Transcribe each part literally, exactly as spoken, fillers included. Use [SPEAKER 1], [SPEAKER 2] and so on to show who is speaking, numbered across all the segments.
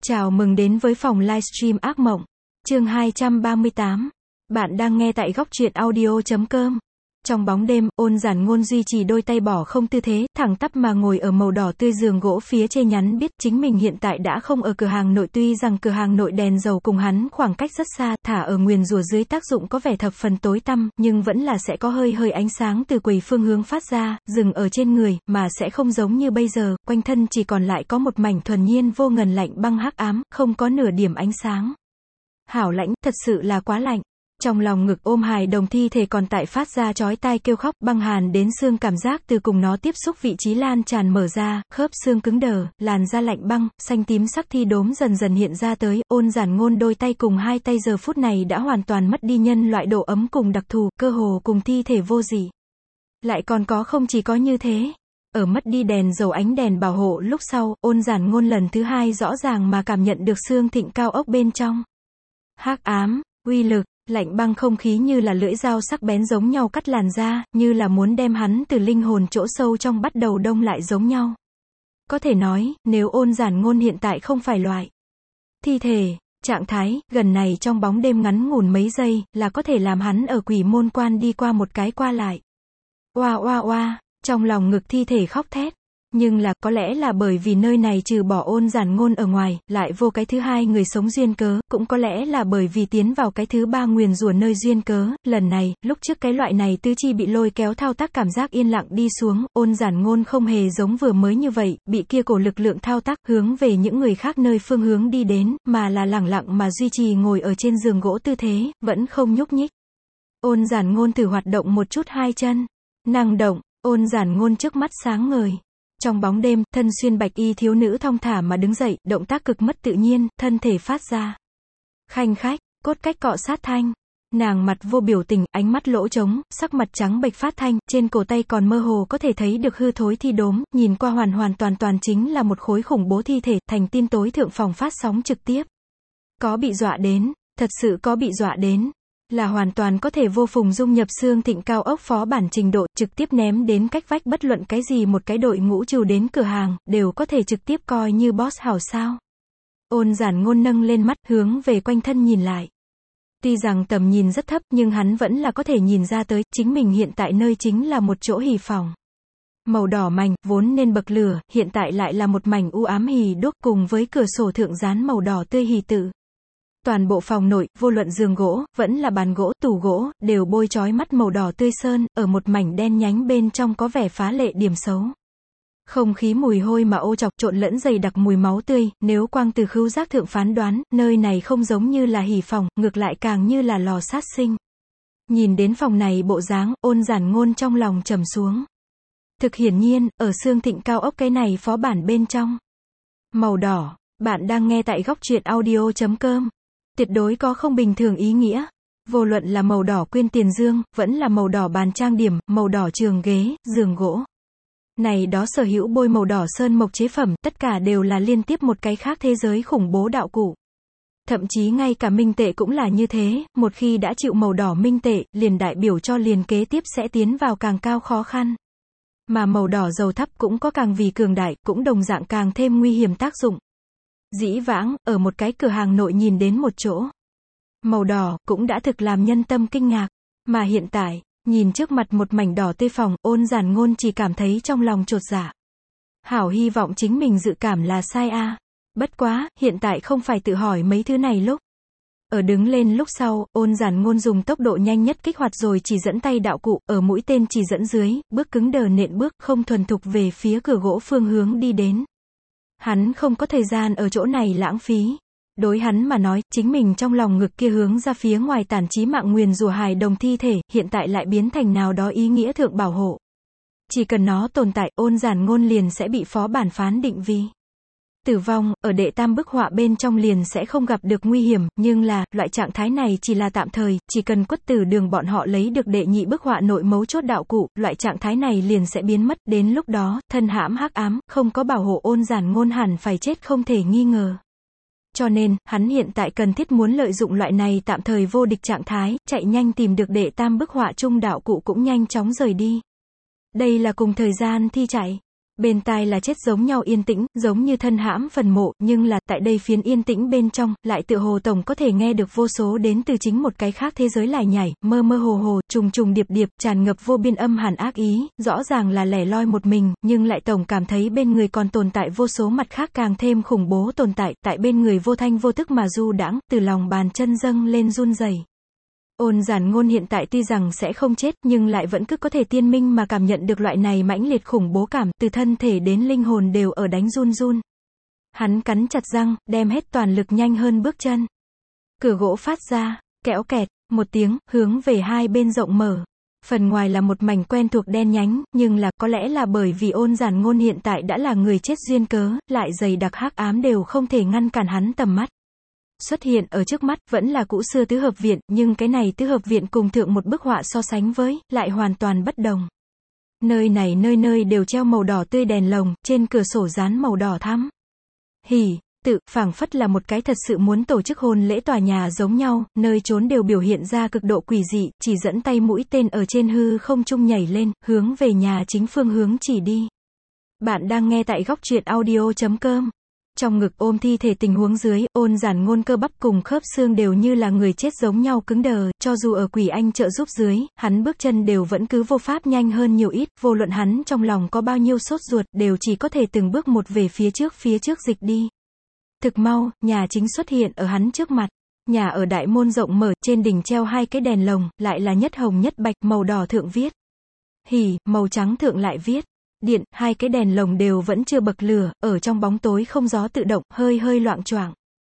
[SPEAKER 1] Chào mừng đến với phòng livestream ác mộng. Chương hai trăm ba mươi tám. Bạn đang nghe tại góc truyện audio chấm com. Trong bóng đêm, Ôn Giản Ngôn duy trì đôi tay bỏ không tư thế, thẳng tắp mà ngồi ở màu đỏ tươi giường gỗ phía trên, nhắn biết chính mình hiện tại đã không ở cửa hàng nội, tuy rằng cửa hàng nội đèn dầu cùng hắn khoảng cách rất xa, thả ở nguyền rủa dưới tác dụng có vẻ thập phần tối tăm, nhưng vẫn là sẽ có hơi hơi ánh sáng từ quầy phương hướng phát ra, dừng ở trên người, mà sẽ không giống như bây giờ, quanh thân chỉ còn lại có một mảnh thuần nhiên vô ngần lạnh băng hắc ám, không có nửa điểm ánh sáng. Hảo lãnh, thật sự là quá lạnh. Trong lòng ngực ôm hài đồng thi thể còn tại phát ra chói tai kêu khóc, băng hàn đến xương, cảm giác từ cùng nó tiếp xúc vị trí lan tràn mở ra, khớp xương cứng đờ, làn da lạnh băng, xanh tím sắc thi đốm dần dần hiện ra tới. Ôn Giản Ngôn đôi tay cùng hai tay giờ phút này đã hoàn toàn mất đi nhân loại độ ấm cùng đặc thù, cơ hồ cùng thi thể vô dị. Lại còn có không chỉ có như thế, ở mất đi đèn dầu ánh đèn bảo hộ lúc sau, Ôn Giản Ngôn lần thứ hai rõ ràng mà cảm nhận được xương thịnh cao ốc bên trong. Hắc ám, uy lực, lạnh băng không khí như là lưỡi dao sắc bén giống nhau cắt làn da, như là muốn đem hắn từ linh hồn chỗ sâu trong bắt đầu đông lại giống nhau. Có thể nói, nếu Ôn Giản Ngôn hiện tại không phải loại thi thể, trạng thái, gần này trong bóng đêm ngắn ngủn mấy giây, là có thể làm hắn ở quỷ môn quan đi qua một cái qua lại. Oa oa oa, trong lòng ngực thi thể khóc thét. Nhưng là, có lẽ là bởi vì nơi này trừ bỏ Ôn Giản Ngôn ở ngoài, lại vô cái thứ hai người sống duyên cớ, cũng có lẽ là bởi vì tiến vào cái thứ ba nguyền rủa nơi duyên cớ, lần này, lúc trước cái loại này tứ chi bị lôi kéo thao tác cảm giác yên lặng đi xuống, Ôn Giản Ngôn không hề giống vừa mới như vậy, bị kia cổ lực lượng thao tác, hướng về những người khác nơi phương hướng đi đến, mà là lẳng lặng mà duy trì ngồi ở trên giường gỗ tư thế, vẫn không nhúc nhích. Ôn Giản Ngôn thử hoạt động một chút hai chân, năng động, Ôn Giản Ngôn trước mắt sáng ngời. Trong bóng đêm, thân xuyên bạch y thiếu nữ thong thả mà đứng dậy, động tác cực mất tự nhiên, thân thể phát ra khanh khách, cốt cách cọ sát thanh. Nàng mặt vô biểu tình, ánh mắt lỗ trống, sắc mặt trắng bệch phát thanh, trên cổ tay còn mơ hồ có thể thấy được hư thối thi đốm, nhìn qua hoàn hoàn toàn toàn chính là một khối khủng bố thi thể, thành tin tối thượng phòng phát sóng trực tiếp. Có bị dọa đến, thật sự có bị dọa đến. Là hoàn toàn có thể vô phùng dung nhập xương thịnh cao ốc phó bản trình độ, trực tiếp ném đến cách vách, bất luận cái gì một cái đội ngũ trù đến cửa hàng, đều có thể trực tiếp coi như boss hảo sao. Ôn Giản Ngôn nâng lên mắt, hướng về quanh thân nhìn lại. Tuy rằng tầm nhìn rất thấp, nhưng hắn vẫn là có thể nhìn ra tới, chính mình hiện tại nơi chính là một chỗ hỉ phòng. Màu đỏ mảnh, vốn nên bậc lửa, hiện tại lại là một mảnh u ám hỉ đốt, cùng với cửa sổ thượng dán màu đỏ tươi hỉ tự. Toàn bộ phòng nội, vô luận giường gỗ, vẫn là bàn gỗ, tủ gỗ, đều bôi chói mắt màu đỏ tươi sơn, ở một mảnh đen nhánh bên trong có vẻ phá lệ điểm xấu. Không khí mùi hôi mà ô chọc trộn lẫn dày đặc mùi máu tươi, nếu quang từ khứu giác thượng phán đoán, nơi này không giống như là hỉ phòng, ngược lại càng như là lò sát sinh. Nhìn đến phòng này bộ dáng, Ôn Giản Ngôn trong lòng trầm xuống. Thực hiển nhiên, ở xương thịnh cao ốc cái này phó bản bên trong. Màu đỏ, bạn đang nghe tại góc truyện audio chấm com. Tuyệt đối có không bình thường ý nghĩa. Vô luận là màu đỏ quyên tiền dương, vẫn là màu đỏ bàn trang điểm, màu đỏ trường ghế, giường gỗ. Này đó sở hữu bôi màu đỏ sơn mộc chế phẩm, tất cả đều là liên tiếp một cái khác thế giới khủng bố đạo cụ. Thậm chí ngay cả minh tệ cũng là như thế, một khi đã chịu màu đỏ minh tệ, liền đại biểu cho liền kế tiếp sẽ tiến vào càng cao khó khăn. Mà màu đỏ dầu thắp cũng có càng vì cường đại, cũng đồng dạng càng thêm nguy hiểm tác dụng. Dĩ vãng, ở một cái cửa hàng nội nhìn đến một chỗ màu đỏ, cũng đã thực làm nhân tâm kinh ngạc. Mà hiện tại, nhìn trước mặt một mảnh đỏ tươi phòng, Ôn Giản Ngôn chỉ cảm thấy trong lòng chột dạ. Hảo hy vọng chính mình dự cảm là sai a. À. Bất quá, hiện tại không phải tự hỏi mấy thứ này lúc. Ở đứng lên lúc sau, Ôn Giản Ngôn dùng tốc độ nhanh nhất kích hoạt rồi chỉ dẫn tay đạo cụ, ở mũi tên chỉ dẫn dưới, bước cứng đờ nện bước, không thuần thục về phía cửa gỗ phương hướng đi đến. Hắn không có thời gian ở chỗ này lãng phí. Đối hắn mà nói, chính mình trong lòng ngực kia hướng ra phía ngoài tàn chí mạng nguyền rủa hài đồng thi thể, hiện tại lại biến thành nào đó ý nghĩa thượng bảo hộ. Chỉ cần nó tồn tại, Ôn Giản Ngôn liền sẽ bị phó bản phán định vì tử vong, ở đệ tam bức họa bên trong liền sẽ không gặp được nguy hiểm, nhưng là, loại trạng thái này chỉ là tạm thời, chỉ cần quất tử đường bọn họ lấy được đệ nhị bức họa nội mấu chốt đạo cụ, loại trạng thái này liền sẽ biến mất, đến lúc đó, thân hãm hắc ám, không có bảo hộ, Ôn Giản Ngôn hẳn phải chết không thể nghi ngờ. Cho nên, hắn hiện tại cần thiết muốn lợi dụng loại này tạm thời vô địch trạng thái, chạy nhanh tìm được đệ tam bức họa chung đạo cụ cũng nhanh chóng rời đi. Đây là cùng thời gian thi chạy. Bên tai là chết giống nhau yên tĩnh, giống như thân hãm phần mộ, nhưng là, tại đây phiến yên tĩnh bên trong, lại tựa hồ tổng có thể nghe được vô số đến từ chính một cái khác thế giới lải nhải, mơ mơ hồ hồ, trùng trùng điệp điệp, tràn ngập vô biên âm hàn ác ý, rõ ràng là lẻ loi một mình, nhưng lại tổng cảm thấy bên người còn tồn tại vô số mặt khác càng thêm khủng bố tồn tại, tại bên người vô thanh vô tức mà du đãng, từ lòng bàn chân dâng lên run rẩy. Ôn Giản Ngôn hiện tại tuy rằng sẽ không chết, nhưng lại vẫn cứ có thể tiên minh mà cảm nhận được loại này mãnh liệt khủng bố cảm, từ thân thể đến linh hồn đều ở đánh run run. Hắn cắn chặt răng, đem hết toàn lực nhanh hơn bước chân. Cửa gỗ phát ra, kẽo kẹt, một tiếng, hướng về hai bên rộng mở. Phần ngoài là một mảnh quen thuộc đen nhánh, nhưng là, có lẽ là bởi vì Ôn Giản Ngôn hiện tại đã là người chết duyên cớ, lại dày đặc hắc ám đều không thể ngăn cản hắn tầm mắt. Xuất hiện ở trước mắt, vẫn là cũ xưa tứ hợp viện, nhưng cái này tứ hợp viện cùng thượng một bức họa so sánh với, lại hoàn toàn bất đồng. Nơi này nơi nơi đều treo màu đỏ tươi đèn lồng, trên cửa sổ dán màu đỏ thắm. Hỉ, tự, phảng phất là một cái thật sự muốn tổ chức hôn lễ tòa nhà giống nhau, nơi trốn đều biểu hiện ra cực độ quỷ dị, chỉ dẫn tay mũi tên ở trên hư không trung nhảy lên, hướng về nhà chính phương hướng chỉ đi. Bạn đang nghe tại góc truyện audio chấm com. Trong ngực ôm thi thể tình huống dưới, Ôn Giản Ngôn cơ bắp cùng khớp xương đều như là người chết giống nhau cứng đờ, cho dù ở quỷ anh trợ giúp dưới, hắn bước chân đều vẫn cứ vô pháp nhanh hơn nhiều ít, vô luận hắn trong lòng có bao nhiêu sốt ruột, đều chỉ có thể từng bước một về phía trước phía trước dịch đi. Thực mau, nhà chính xuất hiện ở hắn trước mặt. Nhà ở đại môn rộng mở, trên đỉnh treo hai cái đèn lồng, lại là nhất hồng nhất bạch, màu đỏ thượng viết hỉ, màu trắng thượng lại viết điện, hai cái đèn lồng đều vẫn chưa bậc lửa, ở trong bóng tối không gió tự động, hơi hơi loạng choạng.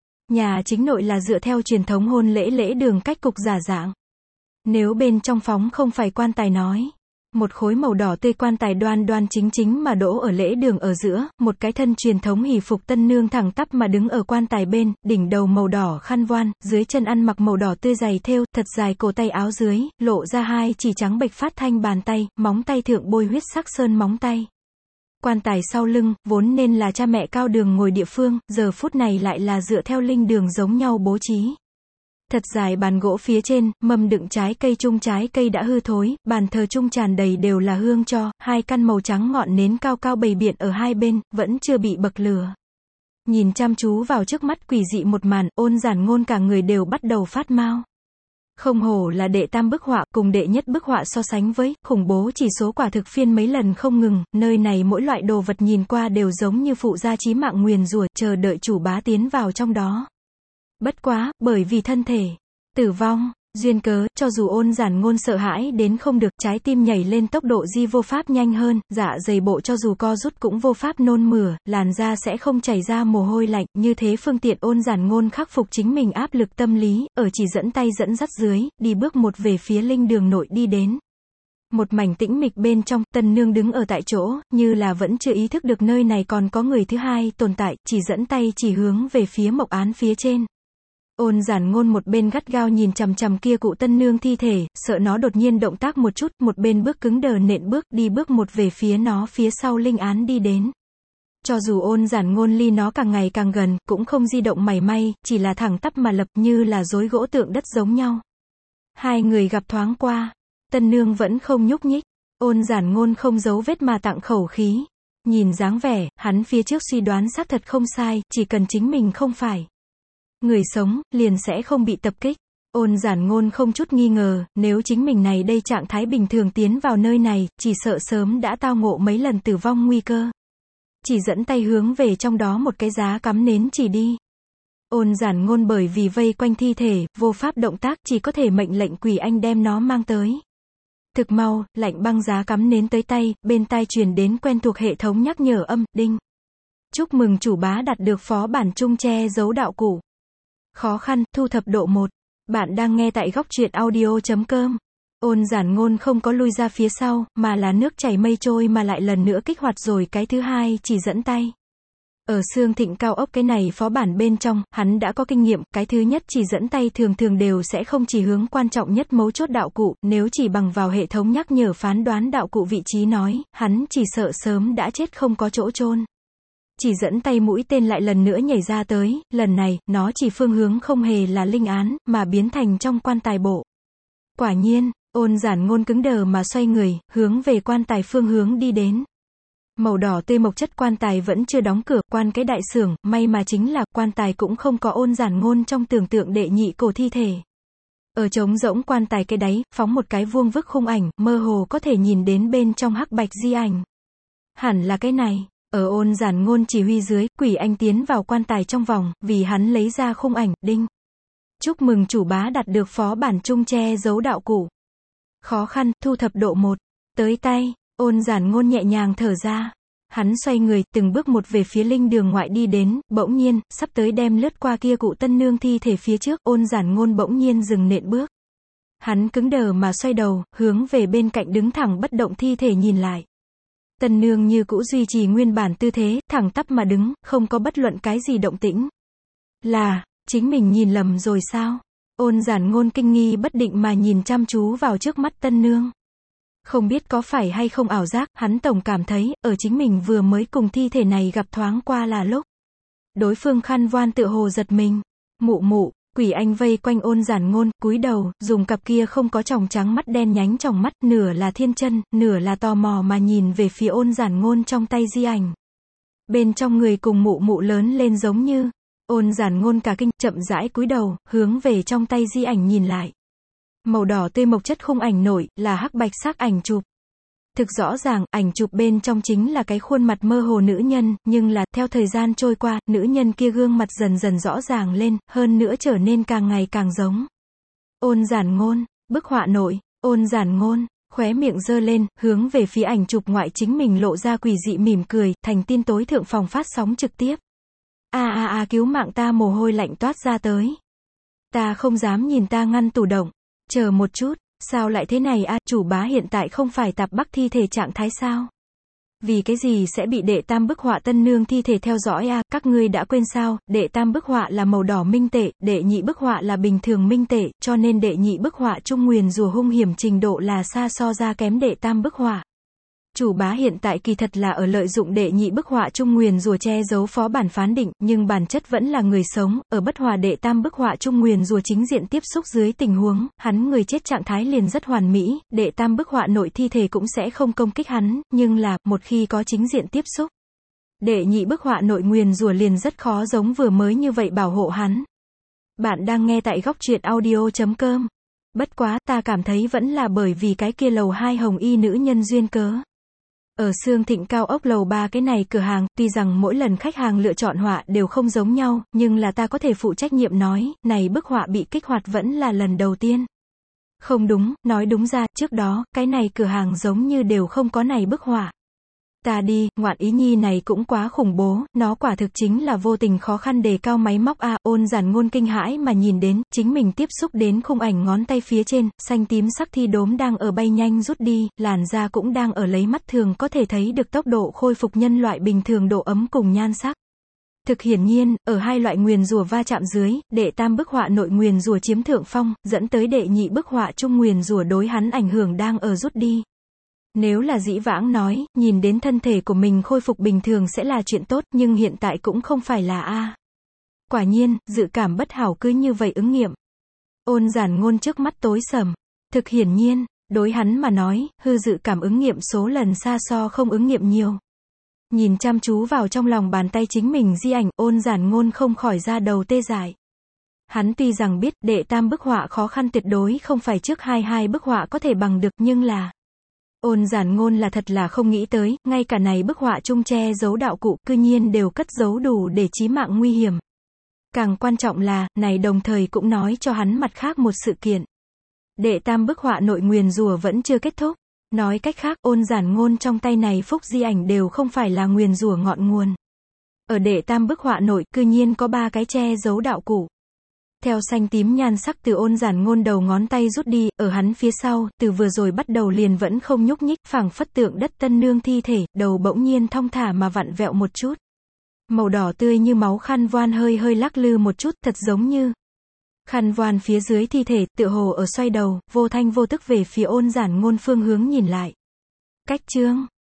[SPEAKER 1] Nhà chính nội là dựa theo truyền thống hôn lễ lễ đường cách cục giả dạng. Nếu bên trong phóng không phải quan tài nói, một khối màu đỏ tươi quan tài đoan đoan chính chính mà đỗ ở lễ đường ở giữa, một cái thân truyền thống hỷ phục tân nương thẳng tắp mà đứng ở quan tài bên, đỉnh đầu màu đỏ khăn voan, dưới chân ăn mặc màu đỏ tươi giày thêu, thật dài cổ tay áo dưới, lộ ra hai chỉ trắng bệch phát thanh bàn tay, móng tay thượng bôi huyết sắc sơn móng tay. Quan tài sau lưng, vốn nên là cha mẹ cao đường ngồi địa phương, giờ phút này lại là dựa theo linh đường giống nhau bố trí. Thật dài bàn gỗ phía trên, mâm đựng trái cây chung trái cây đã hư thối, bàn thờ chung tràn đầy đều là hương tro, hai căn màu trắng ngọn nến cao cao bày biện ở hai bên, vẫn chưa bị bậc lửa. Nhìn chăm chú vào trước mắt quỷ dị một màn, Ôn Giản Ngôn cả người đều bắt đầu phát mau. Không hổ là đệ tam bức họa, cùng đệ nhất bức họa so sánh với, khủng bố chỉ số quả thực phiên mấy lần không ngừng, nơi này mỗi loại đồ vật nhìn qua đều giống như phụ gia chí mạng nguyền rủa, chờ đợi chủ bá tiến vào trong đó. Bất quá, bởi vì thân thể tử vong duyên cớ, cho dù Ôn Giản Ngôn sợ hãi đến không được, trái tim nhảy lên tốc độ di vô pháp nhanh hơn, dạ dày bộ cho dù co rút cũng vô pháp nôn mửa, làn da sẽ không chảy ra mồ hôi lạnh, như thế phương tiện Ôn Giản Ngôn khắc phục chính mình áp lực tâm lý, ở chỉ dẫn tay dẫn dắt dưới, đi bước một về phía linh đường nội đi đến. Một mảnh tĩnh mịch bên trong, tân nương đứng ở tại chỗ, như là vẫn chưa ý thức được nơi này còn có người thứ hai tồn tại, chỉ dẫn tay chỉ hướng về phía mộc án phía trên. Ôn Giản Ngôn một bên gắt gao nhìn chằm chằm kia cụ tân nương thi thể, sợ nó đột nhiên động tác một chút, một bên bước cứng đờ nện bước, đi bước một về phía nó phía sau linh án đi đến. Cho dù Ôn Giản Ngôn ly nó càng ngày càng gần, cũng không di động mảy may, chỉ là thẳng tắp mà lập như là rối gỗ tượng đất giống nhau. Hai người gặp thoáng qua, tân nương vẫn không nhúc nhích, Ôn Giản Ngôn không giấu vết mà tặng khẩu khí. Nhìn dáng vẻ, hắn phía trước suy đoán xác thật không sai, chỉ cần chính mình không phải người sống, liền sẽ không bị tập kích. Ôn Giản Ngôn không chút nghi ngờ, nếu chính mình này đây trạng thái bình thường tiến vào nơi này, chỉ sợ sớm đã tao ngộ mấy lần tử vong nguy cơ. Chỉ dẫn tay hướng về trong đó một cái giá cắm nến chỉ đi. Ôn Giản Ngôn bởi vì vây quanh thi thể, vô pháp động tác, chỉ có thể mệnh lệnh quỷ anh đem nó mang tới. Thực mau, lạnh băng giá cắm nến tới tay, bên tai truyền đến quen thuộc hệ thống nhắc nhở âm, đinh. Chúc mừng chủ bá đạt được phó bản chung che giấu đạo cụ. Khó khăn, thu thập độ một. Bạn đang nghe tại góc truyện audio chấm com. Ôn Giản Ngôn không có lui ra phía sau, mà là nước chảy mây trôi mà lại lần nữa kích hoạt rồi cái thứ hai chỉ dẫn tay. Ở Sương Thịnh cao ốc cái này phó bản bên trong, hắn đã có kinh nghiệm, cái thứ nhất chỉ dẫn tay thường thường đều sẽ không chỉ hướng quan trọng nhất mấu chốt đạo cụ, nếu chỉ bằng vào hệ thống nhắc nhở phán đoán đạo cụ vị trí nói, hắn chỉ sợ sớm đã chết không có chỗ chôn. Chỉ dẫn tay mũi tên lại lần nữa nhảy ra tới, lần này, nó chỉ phương hướng không hề là linh án, mà biến thành trong quan tài bộ. Quả nhiên, Ôn Giản Ngôn cứng đờ mà xoay người, hướng về quan tài phương hướng đi đến. Màu đỏ tươi mộc chất quan tài vẫn chưa đóng cửa, quan cái đại sưởng, may mà chính là, quan tài cũng không có Ôn Giản Ngôn trong tưởng tượng đệ nhị cổ thi thể. Ở trống rỗng quan tài cái đáy, phóng một cái vuông vức khung ảnh, mơ hồ có thể nhìn đến bên trong hắc bạch di ảnh. Hẳn là cái này. Ở Ôn Giản Ngôn chỉ huy dưới, Quỷ Anh tiến vào quan tài trong vòng, vì hắn lấy ra khung ảnh, đinh. Chúc mừng chủ bá đạt được phó bản chung che giấu đạo cụ. Khó khăn, thu thập độ một. Tới tay, Ôn Giản Ngôn nhẹ nhàng thở ra. Hắn xoay người, từng bước một về phía linh đường ngoại đi đến, bỗng nhiên, sắp tới đem lướt qua kia cụ tân nương thi thể phía trước, Ôn Giản Ngôn bỗng nhiên dừng nện bước. Hắn cứng đờ mà xoay đầu, hướng về bên cạnh đứng thẳng bất động thi thể nhìn lại. Tân nương như cũ duy trì nguyên bản tư thế, thẳng tắp mà đứng, không có bất luận cái gì động tĩnh. Là, chính mình nhìn lầm rồi sao? Ôn Giản Ngôn kinh nghi bất định mà nhìn chăm chú vào trước mắt tân nương. Không biết có phải hay không ảo giác, hắn tổng cảm thấy, ở chính mình vừa mới cùng thi thể này gặp thoáng qua là lúc. Đối phương khăn voan tựa hồ giật mình. Mụ mụ, Quỷ Anh vây quanh Ôn Giản Ngôn, cúi đầu, dùng cặp kia không có tròng trắng mắt đen nhánh tròng mắt, nửa là thiên chân, nửa là tò mò mà nhìn về phía Ôn Giản Ngôn trong tay di ảnh. Bên trong người cùng mụ mụ lớn lên giống như. Ôn Giản Ngôn cả kinh, chậm rãi cúi đầu, hướng về trong tay di ảnh nhìn lại. Màu đỏ tươi mộc chất khung ảnh nổi, là hắc bạch sắc ảnh chụp. Thực rõ ràng, ảnh chụp bên trong chính là cái khuôn mặt mơ hồ nữ nhân, nhưng là, theo thời gian trôi qua, nữ nhân kia gương mặt dần dần rõ ràng lên, hơn nữa trở nên càng ngày càng giống. Ôn Giản Ngôn, bức họa nổi, Ôn Giản Ngôn, khóe miệng giơ lên, hướng về phía ảnh chụp ngoại chính mình lộ ra quỷ dị mỉm cười, thành tin tối thượng phòng phát sóng trực tiếp. A a a cứu mạng ta, mồ hôi lạnh toát ra tới. Ta không dám nhìn, ta ngăn tủ động. Chờ một chút, sao lại thế này a, à, chủ bá hiện tại không phải tạp bắc thi thể trạng thái sao? Vì cái gì sẽ bị đệ tam bức họa tân nương thi thể theo dõi a, à, các ngươi đã quên sao, đệ tam bức họa là màu đỏ minh tệ, đệ nhị bức họa là bình thường minh tệ, cho nên đệ nhị bức họa trung nguyền rủa hung hiểm trình độ là xa so ra kém đệ tam bức họa. Chủ bá hiện tại kỳ thật là ở lợi dụng đệ nhị bức họa trung nguyền rủa che giấu phó bản phán định, nhưng bản chất vẫn là người sống, ở bất hòa đệ tam bức họa trung nguyền rủa chính diện tiếp xúc dưới tình huống, hắn người chết trạng thái liền rất hoàn mỹ, đệ tam bức họa nội thi thể cũng sẽ không công kích hắn, nhưng là, một khi có chính diện tiếp xúc, đệ nhị bức họa nội nguyền rủa liền rất khó giống vừa mới như vậy bảo hộ hắn. Bạn đang nghe tại góc truyện audio chấm com. Bất quá, ta cảm thấy vẫn là bởi vì cái kia lầu hai hồng y nữ nhân duyên cớ. Ở Sương Thịnh cao ốc lầu ba cái này cửa hàng, tuy rằng mỗi lần khách hàng lựa chọn họa đều không giống nhau, nhưng là ta có thể phụ trách nhiệm nói, này bức họa bị kích hoạt vẫn là lần đầu tiên. Không đúng, nói đúng ra, trước đó, cái này cửa hàng giống như đều không có này bức họa. Ta đi, ngoạn ý nhi này cũng quá khủng bố, nó quả thực chính là vô tình khó khăn đề cao máy móc a. Ôn Giản Ngôn kinh hãi mà nhìn đến, chính mình tiếp xúc đến khung ảnh ngón tay phía trên, xanh tím sắc thi đốm đang ở bay nhanh rút đi, làn da cũng đang ở lấy mắt thường có thể thấy được tốc độ khôi phục nhân loại bình thường độ ấm cùng nhan sắc. Thực hiển nhiên, ở hai loại nguyền rủa va chạm dưới, đệ tam bức họa nội nguyền rủa chiếm thượng phong, dẫn tới đệ nhị bức họa trung nguyền rủa đối hắn ảnh hưởng đang ở rút đi. Nếu là dĩ vãng nói, nhìn đến thân thể của mình khôi phục bình thường sẽ là chuyện tốt, nhưng hiện tại cũng không phải là a. Quả nhiên, dự cảm bất hảo cứ như vậy ứng nghiệm. Ôn Giản Ngôn trước mắt tối sầm. Thực hiển nhiên, đối hắn mà nói, hư dự cảm ứng nghiệm số lần xa so không ứng nghiệm nhiều. Nhìn chăm chú vào trong lòng bàn tay chính mình di ảnh, Ôn Giản Ngôn không khỏi ra đầu tê dại. Hắn tuy rằng biết, đệ tam bức họa khó khăn tuyệt đối không phải trước hai hai bức họa có thể bằng được, nhưng là Ôn Giản Ngôn là thật là không nghĩ tới, ngay cả này bức họa trung che giấu đạo cụ, cư nhiên đều cất giấu đủ để chí mạng nguy hiểm. Càng quan trọng là, này đồng thời cũng nói cho hắn mặt khác một sự kiện. Đệ tam bức họa nội nguyền rủa vẫn chưa kết thúc. Nói cách khác, Ôn Giản Ngôn trong tay này phúc di ảnh đều không phải là nguyền rủa ngọn nguồn. Ở đệ tam bức họa nội, cư nhiên có ba cái che giấu đạo cụ. Theo xanh tím nhan sắc từ Ôn Giản Ngôn đầu ngón tay rút đi, ở hắn phía sau, từ vừa rồi bắt đầu liền vẫn không nhúc nhích, phảng phất tượng đất tân nương thi thể, đầu bỗng nhiên thong thả mà vặn vẹo một chút. Màu đỏ tươi như máu khăn voan hơi hơi lắc lư một chút, thật giống như khăn voan phía dưới thi thể, tựa hồ ở xoay đầu, vô thanh vô tức về phía Ôn Giản Ngôn phương hướng nhìn lại. Cách chương